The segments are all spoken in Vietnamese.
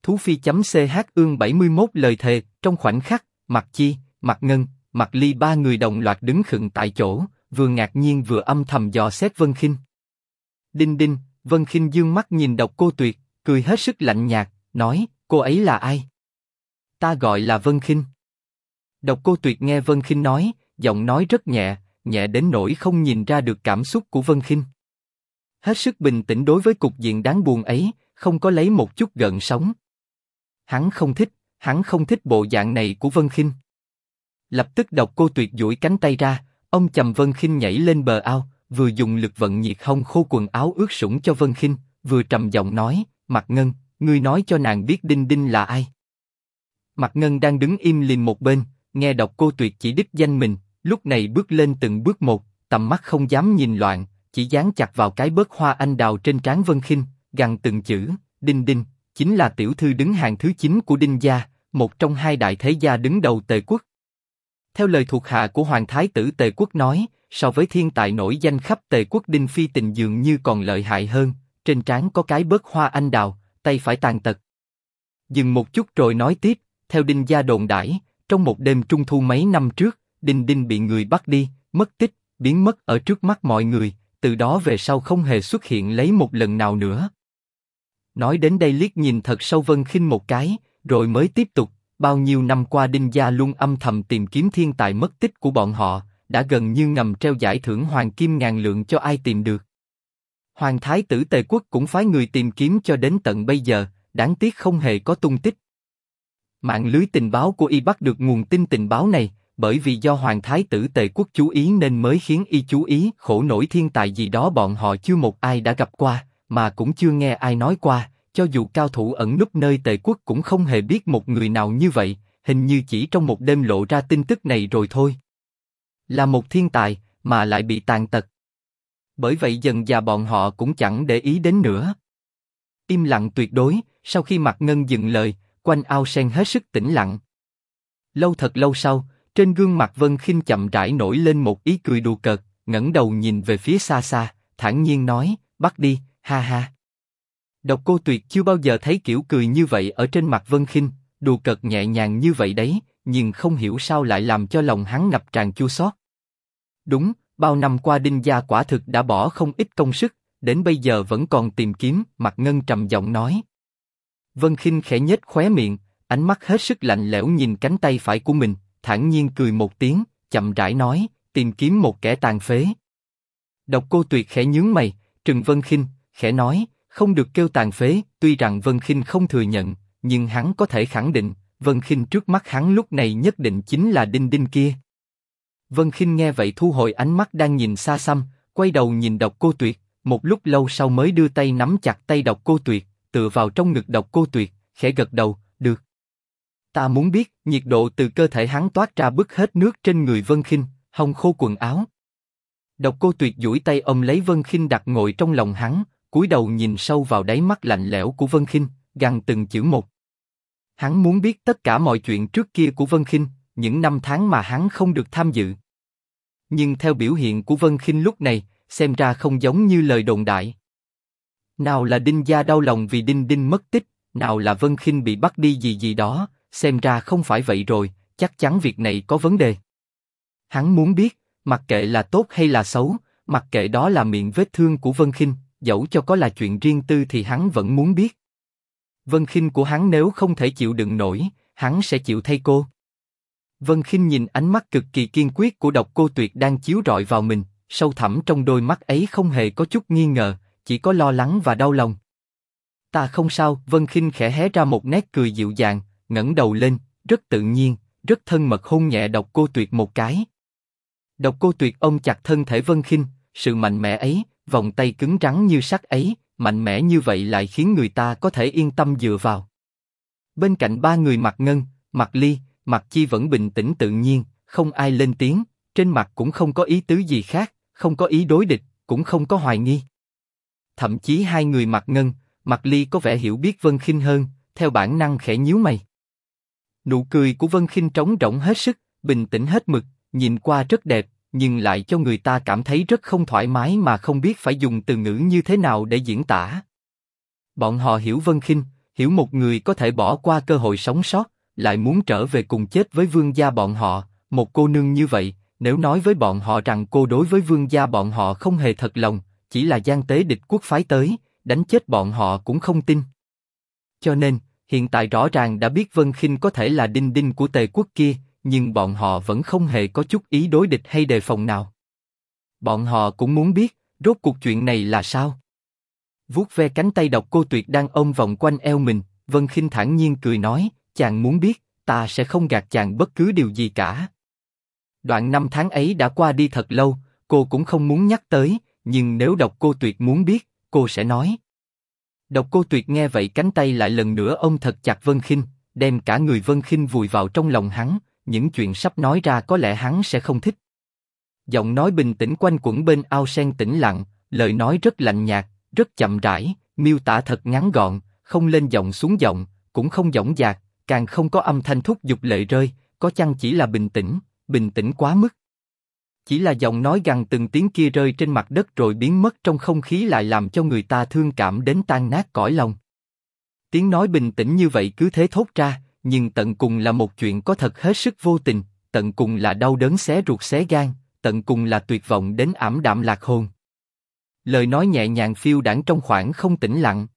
Thú Phi.ch ương 71 lời thề, trong khoảnh khắc, Mạc Chi, Mạc Ngân, Mạc Ly ba người đồng loạt đứng khựng tại chỗ, vừa ngạc nhiên vừa âm thầm dò xét Vân Khinh. Đinh đinh, Vân Khinh dương mắt nhìn Độc Cô Tuyệt, cười hết sức lạnh nhạt, nói, cô ấy là ai? Ta gọi là Vân Khinh. Độc Cô Tuyệt nghe Vân Khinh nói, giọng nói rất nhẹ, nhẹ đến nỗi không nhìn ra được cảm xúc của Vân Khinh. Hết sức bình tĩnh đối với cục diện đáng buồn ấy, không có lấy một chút gợn sóng. Hắn không thích bộ dạng này của Vân Khinh. Lập tức Độc Cô Tuyệt duỗi cánh tay ra, ông chầm Vân Khinh nhảy lên bờ ao, vừa dùng lực vận nhiệt hong khô quần áo ướt sũng cho Vân Khinh, vừa trầm giọng nói, Mạc Ngân, ngươi nói cho nàng biết Đinh Đinh là ai. Mạc Ngân đang đứng im lìm một bên, nghe Độc Cô Tuyệt chỉ đích danh mình, lúc này bước lên từng bước một, tầm mắt không dám nhìn loạn, chỉ dán chặt vào cái bớt hoa anh đào trên trán Vân Khinh, gằn từng chữ, Đinh Đinh, chính là tiểu thư đứng hàng thứ 9 của Đinh gia, một trong hai đại thế gia đứng đầu Tề quốc. Theo lời thuộc hạ của Hoàng Thái tử Tề quốc nói, so với thiên tài nổi danh khắp Tề quốc Đinh Phi Tình dường như còn lợi hại hơn, trên trán có cái bớt hoa anh đào, tay phải tàn tật. Dừng một chút rồi nói tiếp, theo Đinh gia đồn đãi, trong một đêm trung thu mấy năm trước, Đinh Đinh bị người bắt đi, mất tích, biến mất ở trước mắt mọi người, từ đó về sau không hề xuất hiện lấy một lần nào nữa. Nói đến đây liếc nhìn thật sâu Vân Khinh một cái, rồi mới tiếp tục, bao nhiêu năm qua Đinh gia luôn âm thầm tìm kiếm thiên tài mất tích của bọn họ, đã gần như ngầm treo giải thưởng hoàng kim ngàn lượng cho ai tìm được. Hoàng Thái tử Tề quốc cũng phái người tìm kiếm cho đến tận bây giờ, đáng tiếc không hề có tung tích. Mạng lưới tình báo của y bắt được nguồn tin tình báo này, bởi vì do Hoàng Thái tử Tề quốc chú ý nên mới khiến y chú ý, khổ nổi thiên tài gì đó bọn họ chưa một ai đã gặp qua, mà cũng chưa nghe ai nói qua, cho dù cao thủ ẩn núp nơi Tề quốc cũng không hề biết một người nào như vậy, hình như chỉ trong một đêm lộ ra tin tức này rồi thôi. Là một thiên tài, mà lại bị tàn tật. Bởi vậy dần dà bọn họ cũng chẳng để ý đến nữa. Im lặng tuyệt đối, sau khi Mạc Ngân dừng lời, quanh ao sen hết sức tĩnh lặng. Thật lâu sau, trên gương mặt Vân Khinh chậm rãi nổi lên một ý cười đùa cợt, ngẩng đầu nhìn về phía xa xa, thản nhiên nói, bắt đi, ha ha. Độc Cô Tuyệt chưa bao giờ thấy kiểu cười như vậy ở trên mặt Vân Khinh, đùa cợt nhẹ nhàng như vậy đấy, nhưng không hiểu sao lại làm cho lòng hắn ngập tràn chua xót. Đúng, bao năm qua Đinh gia quả thực đã bỏ không ít công sức, đến bây giờ vẫn còn tìm kiếm. Mạc Ngân trầm giọng nói. Vân Khinh khẽ nhếch khóe miệng, ánh mắt hết sức lạnh lẽo nhìn cánh tay phải của mình, thản nhiên cười một tiếng, chậm rãi nói, tìm kiếm một kẻ tàn phế. Độc Cô Tuyệt khẽ nhướng mày, trừng Vân Khinh, khẽ nói, không được kêu tàn phế. Tuy rằng Vân Khinh không thừa nhận, nhưng hắn có thể khẳng định, Vân Khinh trước mắt hắn lúc này nhất định chính là Đinh Đinh kia. Vân Khinh nghe vậy thu hồi ánh mắt đang nhìn xa xăm, quay đầu nhìn Độc Cô Tuyệt, một lúc lâu sau mới đưa tay nắm chặt tay Độc Cô Tuyệt, tựa vào trong ngực Độc Cô Tuyệt, khẽ gật đầu, được. Ta muốn biết. Nhiệt độ từ cơ thể hắn toát ra bức hết nước trên người Vân Khinh, hong khô quần áo. Độc Cô Tuyệt duỗi tay ôm lấy Vân Khinh đặt ngồi trong lòng hắn, cúi đầu nhìn sâu vào đáy mắt lạnh lẽo của Vân Khinh, gằn từng chữ một. Hắn muốn biết tất cả mọi chuyện trước kia của Vân Khinh, những năm tháng mà hắn không được tham dự. Nhưng theo biểu hiện của Vân Khinh lúc này, xem ra không giống như lời đồn đại. Nào là Đinh gia đau lòng vì Đinh Đinh mất tích, nào là Vân Khinh bị bắt đi gì đó, xem ra không phải vậy rồi, chắc chắn việc này có vấn đề. Hắn muốn biết, mặc kệ là tốt hay là xấu, mặc kệ đó là miệng vết thương của Vân Khinh, dẫu cho có là chuyện riêng tư thì hắn vẫn muốn biết. Vân Khinh của hắn nếu không thể chịu đựng nổi, hắn sẽ chịu thay cô. Vân Khinh nhìn ánh mắt cực kỳ kiên quyết của Độc Cô Tuyệt đang chiếu rọi vào mình, sâu thẳm trong đôi mắt ấy không hề có chút nghi ngờ, chỉ có lo lắng và đau lòng. Ta không sao. Vân Khinh khẽ hé ra một nét cười dịu dàng, ngẩng đầu lên, rất tự nhiên, rất thân mật hôn nhẹ Độc Cô Tuyệt một cái. Độc Cô Tuyệt ôm chặt thân thể Vân Khinh, sự mạnh mẽ ấy, vòng tay cứng rắn như sắt ấy, mạnh mẽ như vậy lại khiến người ta có thể yên tâm dựa vào. Bên cạnh ba người Mạc Ngân, Mạc Ly, Mạc Chi vẫn bình tĩnh tự nhiên, không ai lên tiếng, trên mặt cũng không có ý tứ gì khác, không có ý đối địch, cũng không có hoài nghi. Thậm chí hai người Mạc Ngân, Mạc Ly có vẻ hiểu biết Vân Khinh hơn, theo bản năng khẽ nhíu mày. Nụ cười của Vân Khinh trống rỗng hết sức, bình tĩnh hết mực, nhìn qua rất đẹp, nhưng lại cho người ta cảm thấy rất không thoải mái mà không biết phải dùng từ ngữ như thế nào để diễn tả. Bọn họ hiểu Vân Khinh, hiểu một người có thể bỏ qua cơ hội sống sót, lại muốn trở về cùng chết với Vương gia bọn họ, một cô nương như vậy, nếu nói với bọn họ rằng cô đối với Vương gia bọn họ không hề thật lòng, chỉ là gian tế địch quốc phái tới, đánh chết bọn họ cũng không tin. Cho nên, hiện tại rõ ràng đã biết Vân Khinh có thể là đinh đinh của Tề quốc kia, nhưng bọn họ vẫn không hề có chút ý đối địch hay đề phòng nào. Bọn họ cũng muốn biết, rốt cuộc chuyện này là sao? Vuốt ve cánh tay Độc Cô Tuyệt đang ôm vòng quanh eo mình, Vân Khinh thản nhiên cười nói, chàng muốn biết, ta sẽ không gạt chàng bất cứ điều gì cả. Đoạn năm tháng ấy đã qua đi thật lâu, cô cũng không muốn nhắc tới, nhưng nếu Độc Cô Tuyệt muốn biết, cô sẽ nói. Độc Cô Tuyệt nghe vậy cánh tay lại lần nữa ôm thật chặt Vân Khinh, đem cả người Vân Khinh vùi vào trong lòng hắn, những chuyện sắp nói ra có lẽ hắn sẽ không thích. Giọng nói bình tĩnh quanh quẩn bên ao sen tĩnh lặng, lời nói rất lạnh nhạt, rất chậm rãi, miêu tả thật ngắn gọn, không lên giọng xuống giọng, cũng không dõng dạc, càng không có âm thanh thúc giục lệ rơi, có chăng chỉ là bình tĩnh quá mức. Chỉ là giọng nói gằn từng tiếng kia rơi trên mặt đất rồi biến mất trong không khí lại làm cho người ta thương cảm đến tan nát cõi lòng. Tiếng nói bình tĩnh như vậy cứ thế thốt ra, nhưng tận cùng là một chuyện có thật hết sức vô tình, tận cùng là đau đớn xé ruột xé gan, tận cùng là tuyệt vọng đến ảm đạm lạc hồn. Lời nói nhẹ nhàng phiêu đãng trong khoảng không tĩnh lặng.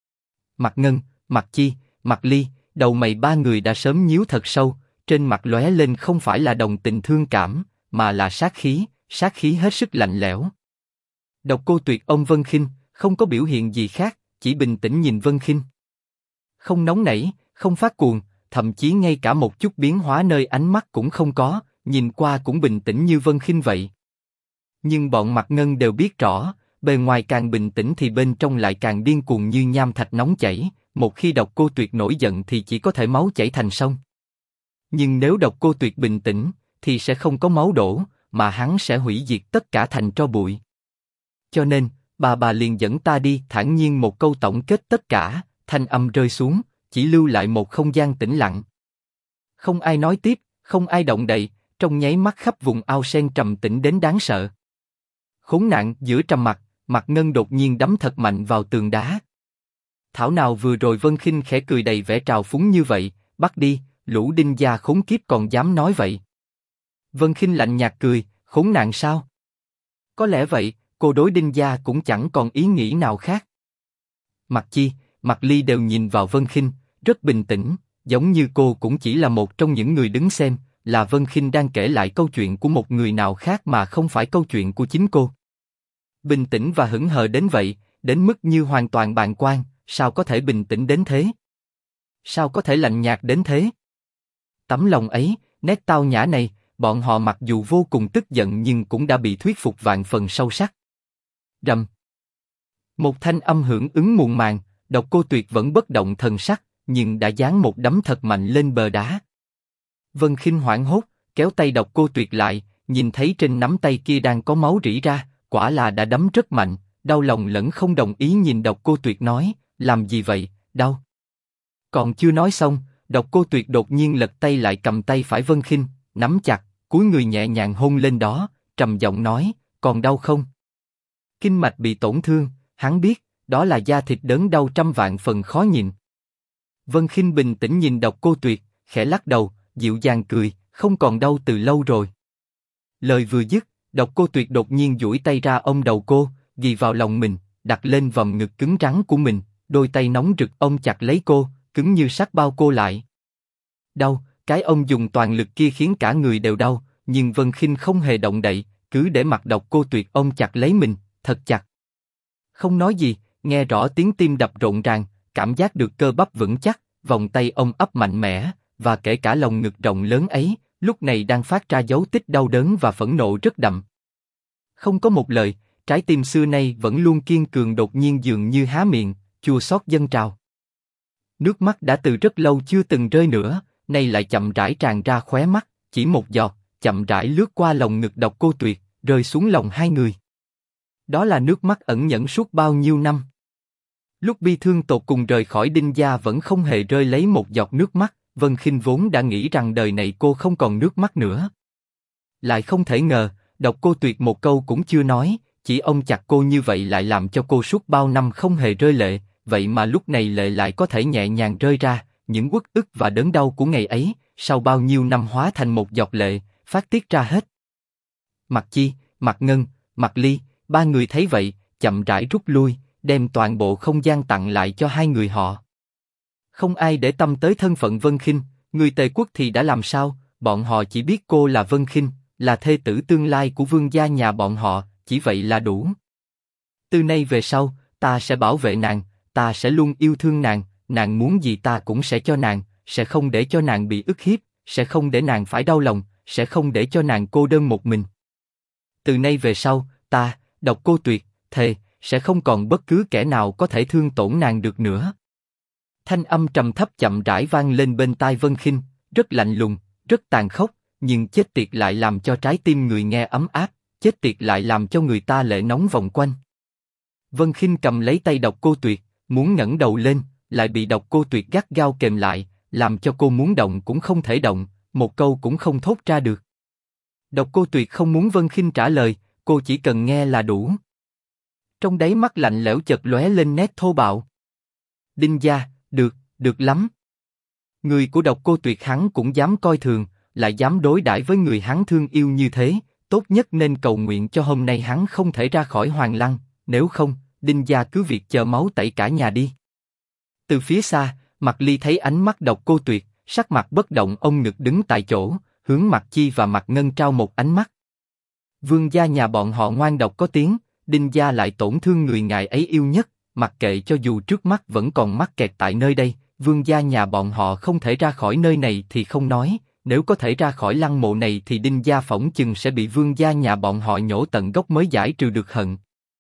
Mạc Ngân, Mạc Chi, Mạc Ly, đầu mày ba người đã sớm nhíu thật sâu, trên mặt lóe lên không phải là đồng tình thương cảm, mà là sát khí hết sức lạnh lẽo. Độc Cô Tuyệt ôm Vân Khinh, không có biểu hiện gì khác, chỉ bình tĩnh nhìn Vân Khinh. Không nóng nảy, không phát cuồng, thậm chí ngay cả một chút biến hóa nơi ánh mắt cũng không có, nhìn qua cũng bình tĩnh như Vân Khinh vậy. Nhưng bọn Mạc Ngân đều biết rõ, bề ngoài càng bình tĩnh thì bên trong lại càng điên cuồng như nham thạch nóng chảy, một khi Độc Cô Tuyệt nổi giận thì chỉ có thể máu chảy thành sông. Nhưng nếu Độc Cô Tuyệt bình tĩnh, thì sẽ không có máu đổ, mà hắn sẽ hủy diệt tất cả thành tro bụi. Cho nên, bà liền dẫn ta đi, thản nhiên một câu tổng kết tất cả, thanh âm rơi xuống, chỉ lưu lại một không gian tĩnh lặng. Không ai nói tiếp, không ai động đậy, trong nháy mắt khắp vùng ao sen trầm tĩnh đến đáng sợ. Khốn nạn, giữa trầm mặc, Mạc Ngân đột nhiên đấm thật mạnh vào tường đá. Thảo nào vừa rồi Vân Khinh khẽ cười đầy vẻ trào phúng như vậy, bắt đi, lũ đinh gia khốn kiếp còn dám nói vậy. Vân Khinh lạnh nhạt cười, khốn nạn sao? Có lẽ vậy, cô đối đinh gia cũng chẳng còn ý nghĩ nào khác. Mạc Chi, Mạc Ly đều nhìn vào Vân Khinh, rất bình tĩnh, giống như cô cũng chỉ là một trong những người đứng xem, là Vân Khinh đang kể lại câu chuyện của một người nào khác mà không phải câu chuyện của chính cô. Bình tĩnh và hững hờ đến vậy, đến mức như hoàn toàn bàng quan, sao có thể bình tĩnh đến thế? Sao có thể lạnh nhạt đến thế? Tấm lòng ấy, nét tao nhã này, bọn họ mặc dù vô cùng tức giận nhưng cũng đã bị thuyết phục vạn phần sâu sắc. Rầm. Một thanh âm hưởng ứng muộn màng, Độc Cô Tuyệt vẫn bất động thần sắc, nhưng đã giáng một đấm thật mạnh lên bờ đá. Vân Khinh hoảng hốt, kéo tay Độc Cô Tuyệt lại, nhìn thấy trên nắm tay kia đang có máu rỉ ra, quả là đã đấm rất mạnh, đau lòng lẫn không đồng ý nhìn Độc Cô Tuyệt nói, làm gì vậy, đau. Còn chưa nói xong, Độc Cô Tuyệt đột nhiên lật tay lại cầm tay phải Vân Khinh, nắm chặt, cúi người nhẹ nhàng hôn lên đó, trầm giọng nói, còn đau không? Kinh mạch bị tổn thương, hắn biết, đó là da thịt đớn đau trăm vạn phần khó nhìn. Vân Khinh bình tĩnh nhìn Độc Cô Tuyệt, khẽ lắc đầu, dịu dàng cười, không còn đau từ lâu rồi. Lời vừa dứt, Độc Cô Tuyệt đột nhiên duỗi tay ra ôm đầu cô, ghì vào lòng mình, đặt lên vòng ngực cứng rắn của mình, đôi tay nóng rực ôm chặt lấy cô, cứng như sắt bao cô lại. Đau, cái ông dùng toàn lực kia khiến cả người đều đau, nhưng Vân Khinh không hề động đậy, cứ để mặc Độc Cô Tuyệt ôm chặt lấy mình, thật chặt. Không nói gì, nghe rõ tiếng tim đập rộn ràng, cảm giác được cơ bắp vững chắc, vòng tay ôm ấp mạnh mẽ, và kể cả lồng ngực rộng lớn ấy, lúc này đang phát ra dấu tích đau đớn và phẫn nộ rất đậm. Không có một lời, trái tim xưa nay vẫn luôn kiên cường đột nhiên dường như há miệng, chua xót dâng trào. Nước mắt đã từ rất lâu chưa từng rơi nữa, nay lại chậm rãi tràn ra khóe mắt, chỉ một giọt, chậm rãi lướt qua lồng ngực Độc Cô Tuyệt, rơi xuống lòng hai người. Đó là nước mắt ẩn nhẫn suốt bao nhiêu năm. Lúc bi thương tột cùng rời khỏi Đinh gia vẫn không hề rơi lấy một giọt nước mắt, Vân Khinh vốn đã nghĩ rằng đời này cô không còn nước mắt nữa. Lại không thể ngờ, Độc Cô Tuyệt một câu cũng chưa nói, chỉ ôm chặt cô như vậy lại làm cho cô suốt bao năm không hề rơi lệ, vậy mà lúc này lệ lại có thể nhẹ nhàng rơi ra, những uất ức và đớn đau của ngày ấy, sau bao nhiêu năm hóa thành một giọt lệ, phát tiết ra hết. Mặc Chi, Mặc Ngân, Mặc Ly, ba người thấy vậy, chậm rãi rút lui, đem toàn bộ không gian tặng lại cho hai người họ. Không ai để tâm tới thân phận Vân Khinh, người Tề quốc thì đã làm sao, bọn họ chỉ biết cô là Vân Khinh, là thê tử tương lai của vương gia nhà bọn họ, chỉ vậy là đủ. Từ nay về sau, ta sẽ bảo vệ nàng, ta sẽ luôn yêu thương nàng, nàng muốn gì ta cũng sẽ cho nàng, sẽ không để cho nàng bị ức hiếp, sẽ không để nàng phải đau lòng, sẽ không để cho nàng cô đơn một mình. Từ nay về sau, ta, Độc Cô Tuyệt, thề, sẽ không còn bất cứ kẻ nào có thể thương tổn nàng được nữa. Thanh âm trầm thấp chậm rãi vang lên bên tai Vân Khinh, rất lạnh lùng, rất tàn khốc, nhưng chết tiệt lại làm cho trái tim người nghe ấm áp, chết tiệt lại làm cho người ta lệ nóng vòng quanh. Vân Khinh cầm lấy tay Độc Cô Tuyệt, muốn ngẩng đầu lên, lại bị Độc Cô Tuyệt gắt gao kềm lại, làm cho cô muốn động cũng không thể động, một câu cũng không thốt ra được. Độc Cô Tuyệt không muốn Vân Khinh trả lời, cô chỉ cần nghe là đủ. Trong đáy mắt lạnh lẽo chợt lóe lên nét thô bạo. Đinh gia, được lắm. Người của Độc Cô Tuyệt hắn cũng dám coi thường, lại dám đối đãi với người hắn thương yêu như thế, tốt nhất nên cầu nguyện cho hôm nay hắn không thể ra khỏi Hoàng Lăng, nếu không, Đinh gia cứ việc chờ máu tẩy cả nhà đi. Từ phía xa, Mặc Ly thấy ánh mắt Độc Cô Tuyệt, sắc mặt bất động ôm ngực đứng tại chỗ, hướng Mặc Chi và Mặc Ngân trao một ánh mắt. Vương gia nhà bọn họ ngoan độc có tiếng, Đinh gia lại tổn thương người ngài ấy yêu nhất, mặc kệ cho dù trước mắt vẫn còn mắc kẹt tại nơi đây, vương gia nhà bọn họ không thể ra khỏi nơi này thì không nói, nếu có thể ra khỏi lăng mộ này thì Đinh gia phỏng chừng sẽ bị vương gia nhà bọn họ nhổ tận gốc mới giải trừ được hận.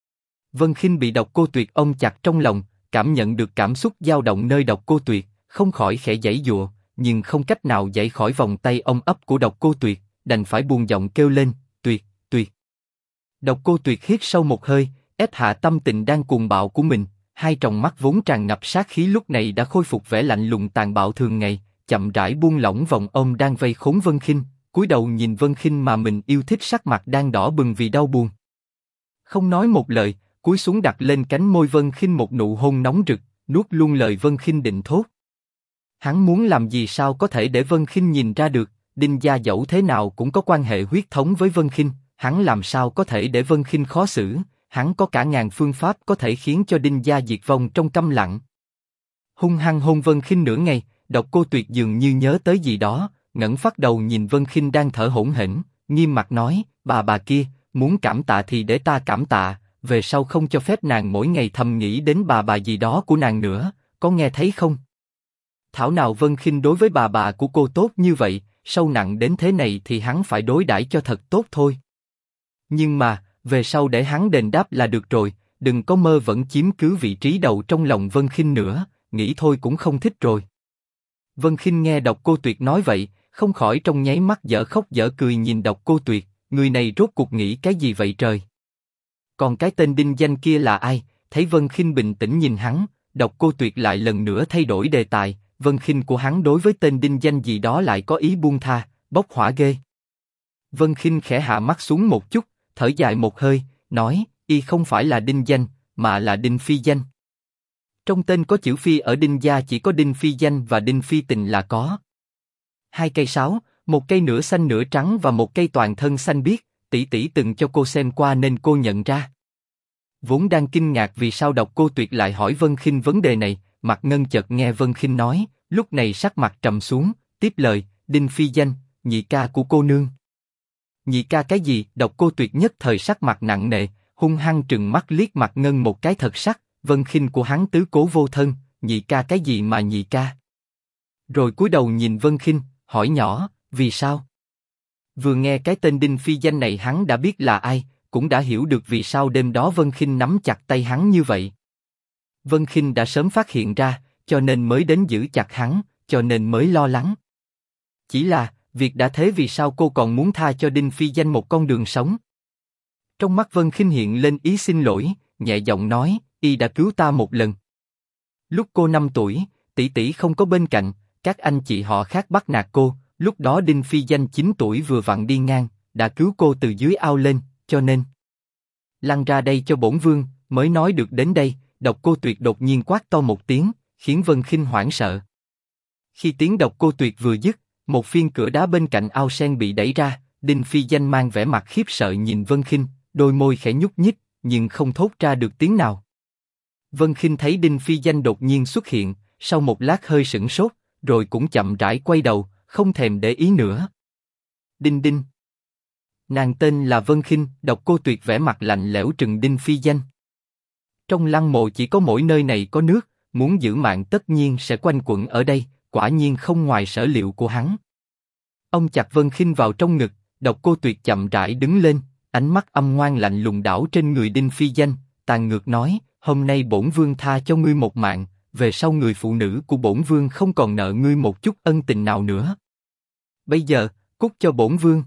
Vân Khinh bị Độc Cô Tuyệt ôm chặt trong lòng, cảm nhận được cảm xúc dao động nơi Độc Cô Tuyệt, không khỏi khẽ giãy giụa, nhưng không cách nào giãy khỏi vòng tay ôm ấp của Độc Cô Tuyệt, đành phải buông giọng kêu lên, Tuyệt, Tuyệt. Độc Cô Tuyệt hít sâu một hơi, ép hạ tâm tình đang cuồng bạo của mình, hai tròng mắt vốn tràn ngập sát khí lúc này đã khôi phục vẻ lạnh lùng tàn bạo thường ngày, chậm rãi buông lỏng vòng ôm đang vây khốn Vân Khinh, cúi đầu nhìn Vân Khinh mà mình yêu thích sắc mặt đang đỏ bừng vì đau buồn. Không nói một lời, cúi xuống đặt lên cánh môi Vân Khinh một nụ hôn nóng rực, nuốt luôn lời Vân Khinh định thốt. Hắn muốn làm gì sao có thể để Vân Khinh nhìn ra được, Đinh gia dẫu thế nào cũng có quan hệ huyết thống với Vân Khinh, hắn làm sao có thể để Vân Khinh khó xử, hắn có cả ngàn phương pháp có thể khiến cho Đinh gia diệt vong trong câm lặng. Hung hăng hôn Vân Khinh nửa ngày, Độc Cô Tuyệt dường như nhớ tới gì đó, ngẩng phát đầu nhìn Vân Khinh đang thở hổn hển, nghiêm mặt nói, bà kia, muốn cảm tạ thì để ta cảm tạ, về sau không cho phép nàng mỗi ngày thầm nghĩ đến bà gì đó của nàng nữa, có nghe thấy không? Thảo nào Vân Khinh đối với bà của cô tốt như vậy, sâu nặng đến thế này thì hắn phải đối đãi cho thật tốt thôi. Nhưng mà, về sau để hắn đền đáp là được rồi, đừng có mơ vẫn chiếm cứ vị trí đầu trong lòng Vân Khinh nữa, nghĩ thôi cũng không thích rồi. Vân Khinh nghe Độc Cô Tuyệt nói vậy, không khỏi trong nháy mắt dở khóc dở cười nhìn Độc Cô Tuyệt, người này rốt cuộc nghĩ cái gì vậy trời? Còn cái tên đinh danh kia là ai? Thấy Vân Khinh bình tĩnh nhìn hắn, Độc Cô Tuyệt lại lần nữa thay đổi đề tài, Vân Khinh của hắn đối với tên đinh danh gì đó lại có ý buông tha, bốc hỏa ghê. Vân Khinh khẽ hạ mắt xuống một chút, thở dài một hơi, nói, y không phải là đinh danh, mà là đinh phi danh. Trong tên có chữ phi ở đinh gia chỉ có đinh phi danh và đinh phi tình là có. Hai cây sáo, một cây nửa xanh nửa trắng và một cây toàn thân xanh biếc, tỷ tỷ từng cho cô xem qua nên cô nhận ra. Vốn đang kinh ngạc vì sao Độc Cô Tuyệt lại hỏi Vân Khinh vấn đề này, Mặc Ngân chợt nghe Vân Khinh nói, lúc này sắc mặt trầm xuống, tiếp lời, đinh phi danh, nhị ca của cô nương. Nhị ca cái gì? Độc Cô Tuyệt nhất thời sắc mặt nặng nề, hung hăng trừng mắt liếc Mặc Ngân một cái thật sắc, Vân Khinh của hắn tứ cố vô thân, nhị ca cái gì mà nhị ca? Rồi cúi đầu nhìn Vân Khinh, hỏi nhỏ, vì sao? Vừa nghe cái tên đinh phi danh này hắn đã biết là ai, cũng đã hiểu được vì sao đêm đó Vân Khinh nắm chặt tay hắn như vậy. Vân Khinh đã sớm phát hiện ra, cho nên mới đến giữ chặt hắn, cho nên mới lo lắng. Chỉ là, việc đã thế vì sao cô còn muốn tha cho đinh phi danh một con đường sống? Trong mắt Vân Khinh hiện lên ý xin lỗi, nhẹ giọng nói, y đã cứu ta một lần. Lúc cô 5 tuổi, tỷ tỷ không có bên cạnh, các anh chị họ khác bắt nạt cô, lúc đó đinh phi danh 9 tuổi vừa vặn đi ngang, đã cứu cô từ dưới ao lên, cho nên lăn ra đây cho bổn vương, mới nói được đến đây, Độc Cô Tuyệt đột nhiên quát to một tiếng, khiến Vân Khinh hoảng sợ. Khi tiếng Độc Cô Tuyệt vừa dứt, một phiên cửa đá bên cạnh ao sen bị đẩy ra, Đinh Phi Danh mang vẻ mặt khiếp sợ nhìn Vân Khinh, đôi môi khẽ nhúc nhích, nhưng không thốt ra được tiếng nào. Vân Khinh thấy Đinh Phi Danh đột nhiên xuất hiện, sau một lát hơi sửng sốt, rồi cũng chậm rãi quay đầu, không thèm để ý nữa. Đinh Đinh. Nàng tên là Vân Khinh, Độc Cô Tuyệt vẻ mặt lạnh lẽo trừng Đinh Phi Danh. Trong lăng mộ chỉ có mỗi nơi này có nước, muốn giữ mạng tất nhiên sẽ quanh quẩn ở đây, quả nhiên không ngoài sở liệu của hắn. Ông chặt Vân Khinh vào trong ngực, Độc Cô Tuyệt chậm rãi đứng lên, ánh mắt âm ngoan lạnh lùng đảo trên người Đinh Phi Danh, tàn ngược nói: hôm nay bổn vương tha cho ngươi một mạng, về sau người phụ nữ của bổn vương không còn nợ ngươi một chút ân tình nào nữa. Bây giờ, cút cho bổn vương.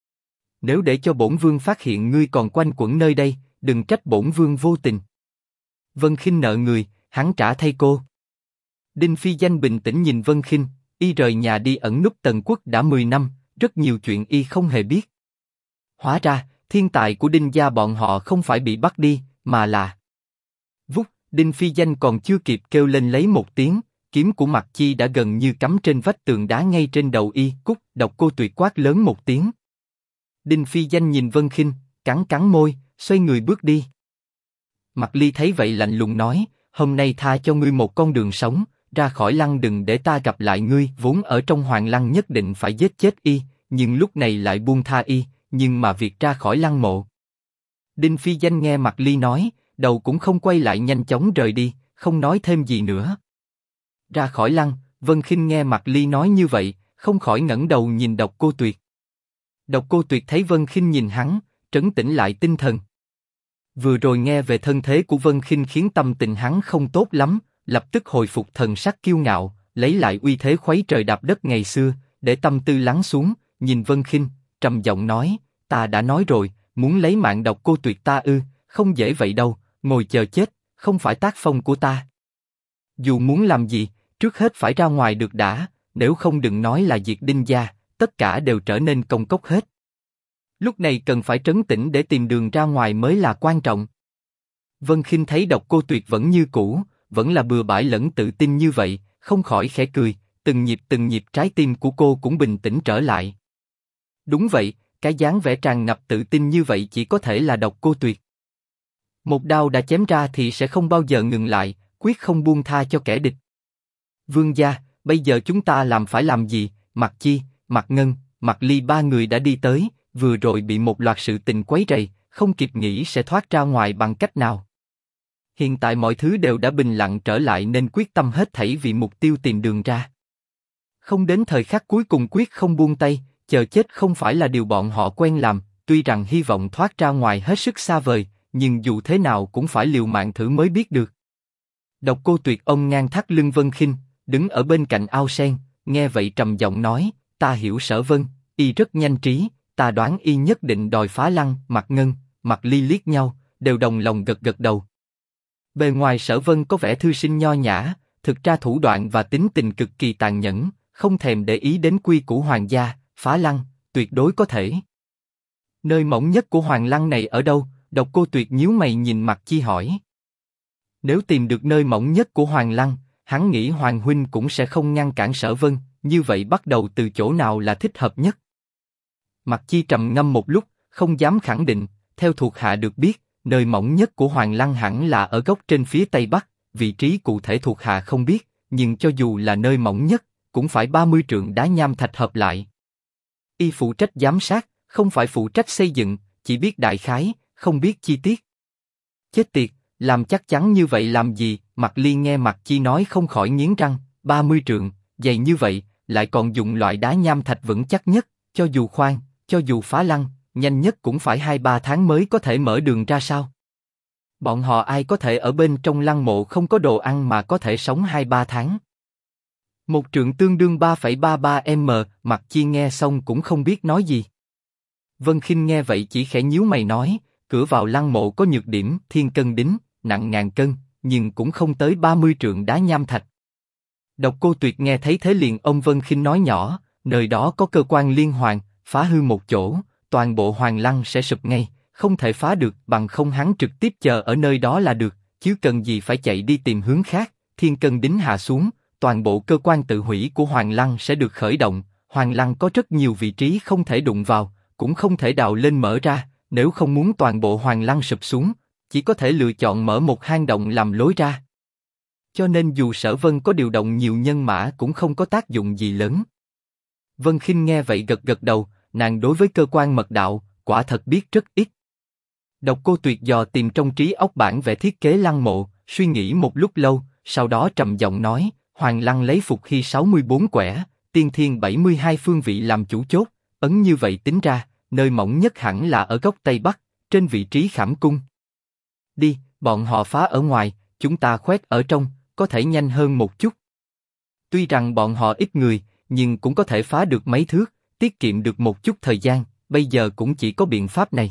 Nếu để cho bổn vương phát hiện ngươi còn quanh quẩn nơi đây, đừng trách bổn vương vô tình. Vân Khinh nợ người, hắn trả thay cô. Đinh Phi Danh bình tĩnh nhìn Vân Khinh, y rời nhà đi ẩn núp Tần Quốc đã 10 năm, rất nhiều chuyện y không hề biết. Hóa ra, thiên tài của Đinh gia bọn họ không phải bị bắt đi, mà là... Vút, Đinh Phi Danh còn chưa kịp kêu lên lấy một tiếng, kiếm của Mặc Chi đã gần như cắm trên vách tường đá ngay trên đầu y. Cút! Độc Cô Tuyệt quát lớn một tiếng. Đinh Phi Danh nhìn Vân Khinh, cắn cắn môi, xoay người bước đi. Mặc Ly thấy vậy lạnh lùng nói: hôm nay tha cho ngươi một con đường sống, ra khỏi lăng đừng để ta gặp lại ngươi. Vốn ở trong hoàng lăng nhất định phải giết chết y, nhưng lúc này lại buông tha y, nhưng mà việc ra khỏi lăng mộ. Đinh Phi Danh nghe Mặc Ly nói, đầu cũng không quay lại nhanh chóng rời đi, không nói thêm gì nữa. Ra khỏi lăng, Vân Khinh nghe Mặc Ly nói như vậy, không khỏi ngẩng đầu nhìn Độc Cô Tuyệt. Độc Cô Tuyệt thấy Vân Khinh nhìn hắn, trấn tĩnh lại tinh thần. Vừa rồi nghe về thân thế của Vân Khinh khiến tâm tình hắn không tốt lắm, lập tức hồi phục thần sắc kiêu ngạo, lấy lại uy thế khuấy trời đạp đất ngày xưa, để tâm tư lắng xuống, nhìn Vân Khinh, trầm giọng nói: ta đã nói rồi, muốn lấy mạng Độc Cô Tuyệt ta ư, không dễ vậy đâu, ngồi chờ chết, không phải tác phong của ta. Dù muốn làm gì, trước hết phải ra ngoài được đã, nếu không đừng nói là diệt Đinh gia, tất cả đều trở nên công cốc hết. Lúc này cần phải trấn tĩnh để tìm đường ra ngoài mới là quan trọng. Vân Khinh thấy Độc Cô Tuyệt vẫn như cũ, vẫn là bừa bãi lẫn tự tin như vậy, không khỏi khẽ cười, từng nhịp trái tim của cô cũng bình tĩnh trở lại. Đúng vậy, cái dáng vẻ tràn ngập tự tin như vậy chỉ có thể là Độc Cô Tuyệt. Một đao đã chém ra thì sẽ không bao giờ ngừng lại, quyết không buông tha cho kẻ địch. Vương gia, bây giờ chúng ta phải làm gì? Mặc Chi, Mặc Ngân, Mặc Ly ba người đã đi tới, vừa rồi bị một loạt sự tình quấy rầy, không kịp nghĩ sẽ thoát ra ngoài bằng cách nào. Hiện tại mọi thứ đều đã bình lặng trở lại nên quyết tâm hết thảy vì mục tiêu tìm đường ra. Không đến thời khắc cuối cùng quyết không buông tay, chờ chết không phải là điều bọn họ quen làm, tuy rằng hy vọng thoát ra ngoài hết sức xa vời, nhưng dù thế nào cũng phải liều mạng thử mới biết được. Độc Cô Tuyệt ôm ngang thắt lưng Vân Khinh, đứng ở bên cạnh ao sen, nghe vậy trầm giọng nói: ta hiểu Sở Vân, y rất nhanh trí, ta đoán y nhất định đòi phá lăng. Mặc Ngân, Mặc Ly liếc nhau, đều đồng lòng gật gật đầu. Bề ngoài Sở Vân có vẻ thư sinh nho nhã, thực ra thủ đoạn và tính tình cực kỳ tàn nhẫn, không thèm để ý đến quy củ hoàng gia, phá lăng, tuyệt đối có thể. Nơi mỏng nhất của hoàng lăng này ở đâu? Độc Cô Tuyệt nhíu mày nhìn Mặc Chi hỏi. Nếu tìm được nơi mỏng nhất của hoàng lăng, hắn nghĩ Hoàng huynh cũng sẽ không ngăn cản Sở Vân, như vậy bắt đầu từ chỗ nào là thích hợp nhất? Mặc Chi trầm ngâm một lúc, không dám khẳng định, theo thuộc hạ được biết, nơi mỏng nhất của hoàng lăng hẳn là ở góc trên phía tây bắc, vị trí cụ thể thuộc hạ không biết, nhưng cho dù là nơi mỏng nhất, cũng phải 30 trượng đá nham thạch hợp lại. Y phụ trách giám sát, không phải phụ trách xây dựng, chỉ biết đại khái, không biết chi tiết. Chết tiệt, làm chắc chắn như vậy làm gì? Mặc Ly nghe Mặc Chi nói không khỏi nghiến răng, 30 trượng, dày như vậy, lại còn dùng loại đá nham thạch vững chắc nhất, cho dù phá lăng, nhanh nhất cũng phải 2-3 tháng mới có thể mở đường ra sao? Bọn họ ai có thể ở bên trong lăng mộ không có đồ ăn mà có thể sống 2-3 tháng? Một trượng tương đương 3,33 m. Mặc Chi nghe xong cũng không biết nói gì. Vân Khinh nghe vậy chỉ khẽ nhíu mày nói, cửa vào lăng mộ có nhược điểm, thiên cân đính, nặng ngàn cân, nhưng cũng không tới 30 trượng đá nham thạch. Độc Cô Tuyệt nghe thấy thế liền ông Vân Khinh nói nhỏ, nơi đó có cơ quan liên hoàn, phá hư một chỗ, toàn bộ hoàng lăng sẽ sụp ngay, không thể phá được, bằng không hắn trực tiếp chờ ở nơi đó là được, chứ cần gì phải chạy đi tìm hướng khác. Thiên cân đính hạ xuống, toàn bộ cơ quan tự hủy của Hoàng Lăng sẽ được khởi động. Hoàng Lăng có rất nhiều vị trí không thể đụng vào, cũng không thể đào lên mở ra. Nếu không muốn toàn bộ Hoàng Lăng sụp xuống, chỉ có thể lựa chọn mở một hang động làm lối ra. Cho nên dù Sở Vân có điều động nhiều nhân mã cũng không có tác dụng gì lớn. Vân Khinh nghe vậy gật gật đầu, nàng đối với cơ quan mật đạo quả thật biết rất ít. Độc Cô Tuyệt dò tìm trong trí óc bản vẽ thiết kế lăng mộ, suy nghĩ một lúc lâu, sau đó trầm giọng nói: Hoàng Lăng lấy Phục Hy 64 quẻ, Tiên Thiên 72 phương vị làm chủ chốt, ấn như vậy tính ra, nơi mỏng nhất hẳn là ở góc Tây Bắc, trên vị trí Khảm Cung. Đi, bọn họ phá ở ngoài, chúng ta khoét ở trong, có thể nhanh hơn một chút. Tuy rằng bọn họ ít người, nhưng cũng có thể phá được mấy thước, tiết kiệm được một chút thời gian, bây giờ cũng chỉ có biện pháp này.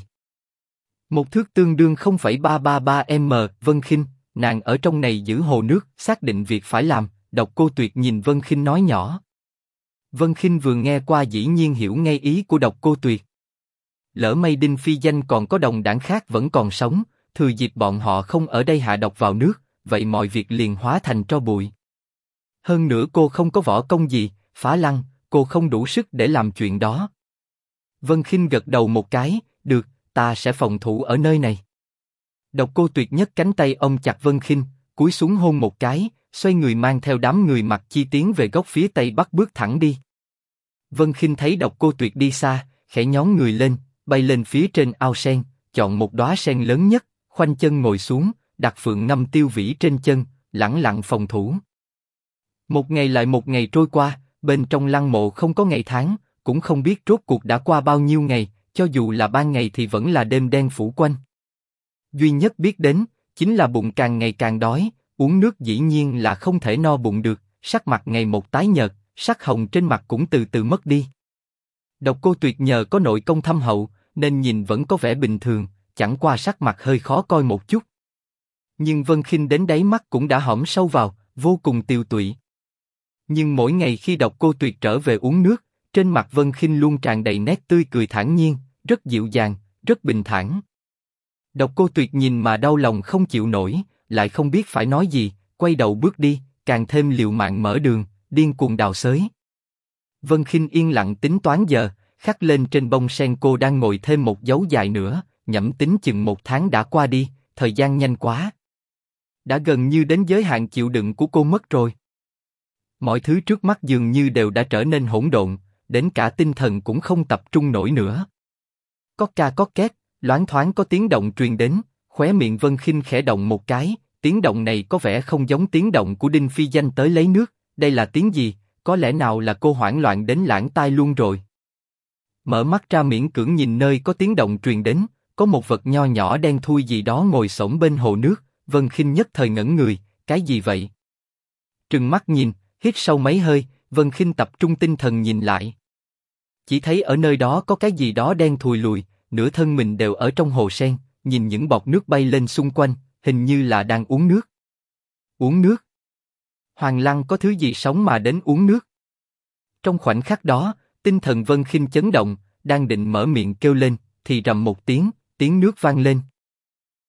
Một thước tương đương 0,333 m. Vân Khinh, nàng ở trong này giữ hồ nước, xác định việc phải làm. Độc Cô Tuyệt nhìn Vân Khinh nói nhỏ. Vân Khinh vừa nghe qua dĩ nhiên hiểu ngay ý của Độc Cô Tuyệt. Lỡ may Đinh Phi Danh còn có đồng đảng khác vẫn còn sống, thừa dịp bọn họ không ở đây hạ độc vào nước, vậy mọi việc liền hóa thành tro bụi. Hơn nữa cô không có võ công gì, phá lăng, cô không đủ sức để làm chuyện đó. Vân Khinh gật đầu một cái, được, ta sẽ phòng thủ ở nơi này. Độc Cô Tuyệt nhấc cánh tay ôm chặt Vân Khinh, cúi xuống hôn một cái, xoay người mang theo đám người Mặc Chi tiến về góc phía Tây Bắc bước thẳng đi. Vân Khinh thấy Độc Cô Tuyệt đi xa, khẽ nhón người lên, bay lên phía trên ao sen, chọn một đóa sen lớn nhất, khoanh chân ngồi xuống, đặt Phượng Ngâm Tiêu Vĩ trên chân, lẳng lặng phòng thủ. Một ngày lại một ngày trôi qua, bên trong lăng mộ không có ngày tháng, cũng không biết rốt cuộc đã qua bao nhiêu ngày, cho dù là ban ngày thì vẫn là đêm đen phủ quanh. Duy nhất biết đến, chính là bụng càng ngày càng đói, uống nước dĩ nhiên là không thể no bụng được, sắc mặt ngày một tái nhợt, sắc hồng trên mặt cũng từ từ mất đi. Độc Cô Tuyệt nhờ có nội công thâm hậu, nên nhìn vẫn có vẻ bình thường, chẳng qua sắc mặt hơi khó coi một chút. Nhưng Vân Khinh đến đáy mắt cũng đã hõm sâu vào, vô cùng tiều tụy. Nhưng mỗi ngày khi Độc Cô Tuyệt trở về uống nước, trên mặt Vân Khinh luôn tràn đầy nét tươi cười thản nhiên, rất dịu dàng, rất bình thản. Độc Cô Tuyệt nhìn mà đau lòng không chịu nổi, lại không biết phải nói gì, quay đầu bước đi, càng thêm liều mạng mở đường, điên cuồng đào xới. Vân Khinh yên lặng tính toán giờ, khắc lên trên bông sen cô đang ngồi thêm một dấu dài nữa, nhẩm tính chừng 1 tháng đã qua đi, thời gian nhanh quá. Đã gần như đến giới hạn chịu đựng của cô mất rồi. Mọi thứ trước mắt dường như đều đã trở nên hỗn độn, đến cả tinh thần cũng không tập trung nổi nữa. Có ca có két, loáng thoáng có tiếng động truyền đến, khóe miệng Vân Khinh khẽ động một cái, tiếng động này có vẻ không giống tiếng động của Đinh Phi Danh tới lấy nước, đây là tiếng gì, có lẽ nào là cô hoảng loạn đến lãng tai luôn rồi. Mở mắt ra miễn cưỡng nhìn nơi có tiếng động truyền đến, có một vật nho nhỏ đen thui gì đó ngồi xổm bên hồ nước, Vân Khinh nhất thời ngẩn người, cái gì vậy? Trừng mắt nhìn, hít sâu mấy hơi, Vân Khinh tập trung tinh thần nhìn lại. Chỉ thấy ở nơi đó có cái gì đó đen thùi lùi, nửa thân mình đều ở trong hồ sen, nhìn những bọt nước bay lên xung quanh, hình như là đang uống nước. Uống nước? Hoàng Lăng có thứ gì sống mà đến uống nước? Trong khoảnh khắc đó, tinh thần Vân Khinh chấn động, đang định mở miệng kêu lên, thì rầm một tiếng, tiếng nước vang lên.